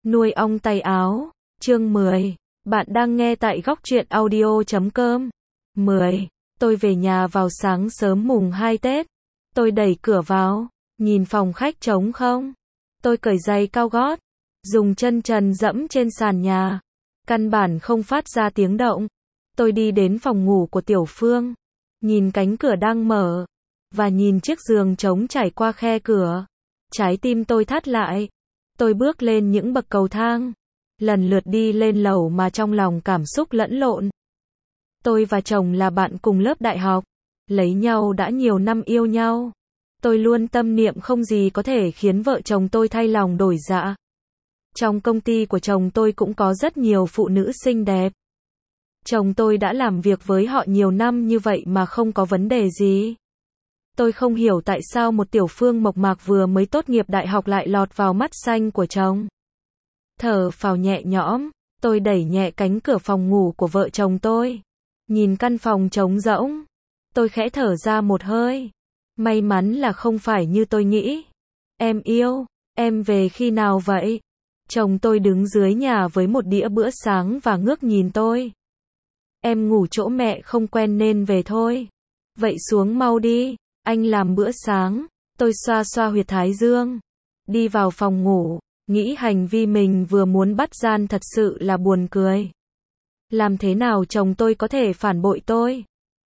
Nuôi ong tay áo, chương 10. Bạn đang nghe tại góc truyện audio.com. 10. Tôi về nhà vào sáng sớm mùng 2 Tết. Tôi đẩy cửa vào, nhìn phòng khách trống không. Tôi cởi giày cao gót, dùng chân trần dẫm trên sàn nhà. Căn bản không phát ra tiếng động. Tôi đi đến phòng ngủ của Tiểu Phương, nhìn cánh cửa đang mở, và nhìn chiếc giường trống trải qua khe cửa. Trái tim tôi thắt lại. Tôi bước lên những bậc cầu thang, lần lượt đi lên lầu mà trong lòng cảm xúc lẫn lộn. Tôi và chồng là bạn cùng lớp đại học, lấy nhau đã nhiều năm yêu nhau. Tôi luôn tâm niệm không gì có thể khiến vợ chồng tôi thay lòng đổi dạ. Trong công ty của chồng tôi cũng có rất nhiều phụ nữ xinh đẹp. Chồng tôi đã làm việc với họ nhiều năm như vậy mà không có vấn đề gì. Tôi không hiểu tại sao một Tiểu Phương mộc mạc vừa mới tốt nghiệp đại học lại lọt vào mắt xanh của chồng. Thở phào nhẹ nhõm, tôi đẩy nhẹ cánh cửa phòng ngủ của vợ chồng tôi. Nhìn căn phòng trống rỗng, tôi khẽ thở ra một hơi. May mắn là không phải như tôi nghĩ. Em yêu, em về khi nào vậy? Chồng tôi đứng dưới nhà với một đĩa bữa sáng và ngước nhìn tôi. Em ngủ chỗ mẹ không quen nên về thôi. Vậy xuống mau đi, anh làm bữa sáng. Tôi xoa xoa huyệt thái dương, đi vào phòng ngủ, nghĩ hành vi mình vừa muốn bắt gian thật sự là buồn cười. Làm thế nào chồng tôi có thể phản bội tôi?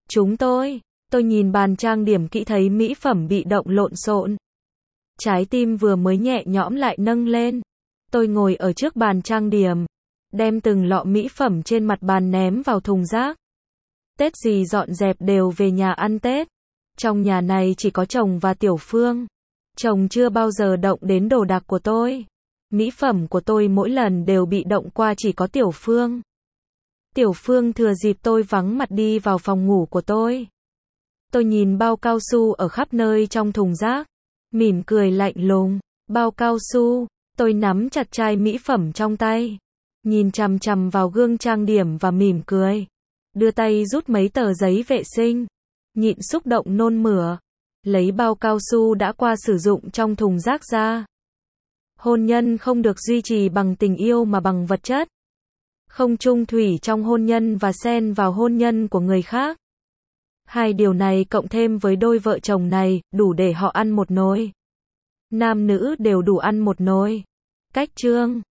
Tôi nhìn bàn trang điểm kỹ thấy mỹ phẩm bị động lộn xộn. Trái tim vừa mới nhẹ nhõm lại nâng lên. Tôi ngồi ở trước bàn trang điểm, đem từng lọ mỹ phẩm trên mặt bàn ném vào thùng rác. Tết gì dọn dẹp đều về nhà ăn Tết. Trong nhà này chỉ có chồng và Tiểu Phương. Chồng chưa bao giờ động đến đồ đạc của tôi. Mỹ phẩm của tôi mỗi lần đều bị động qua chỉ có Tiểu Phương. Tiểu Phương thừa dịp tôi vắng mặt đi vào phòng ngủ của tôi. Tôi nhìn bao cao su ở khắp nơi trong thùng rác, mỉm cười lạnh lùng. Bao cao su, tôi nắm chặt chai mỹ phẩm trong tay, nhìn chằm chằm vào gương trang điểm và mỉm cười. Đưa tay rút mấy tờ giấy vệ sinh, nhịn xúc động nôn mửa, lấy bao cao su đã qua sử dụng trong thùng rác ra. Hôn nhân không được duy trì bằng tình yêu mà bằng vật chất. Không chung thủy trong hôn nhân và xen vào hôn nhân của người khác. Hai điều này cộng thêm với đôi vợ chồng này, đủ để họ ăn một nồi. Nam nữ đều đủ ăn một nồi. Cách chương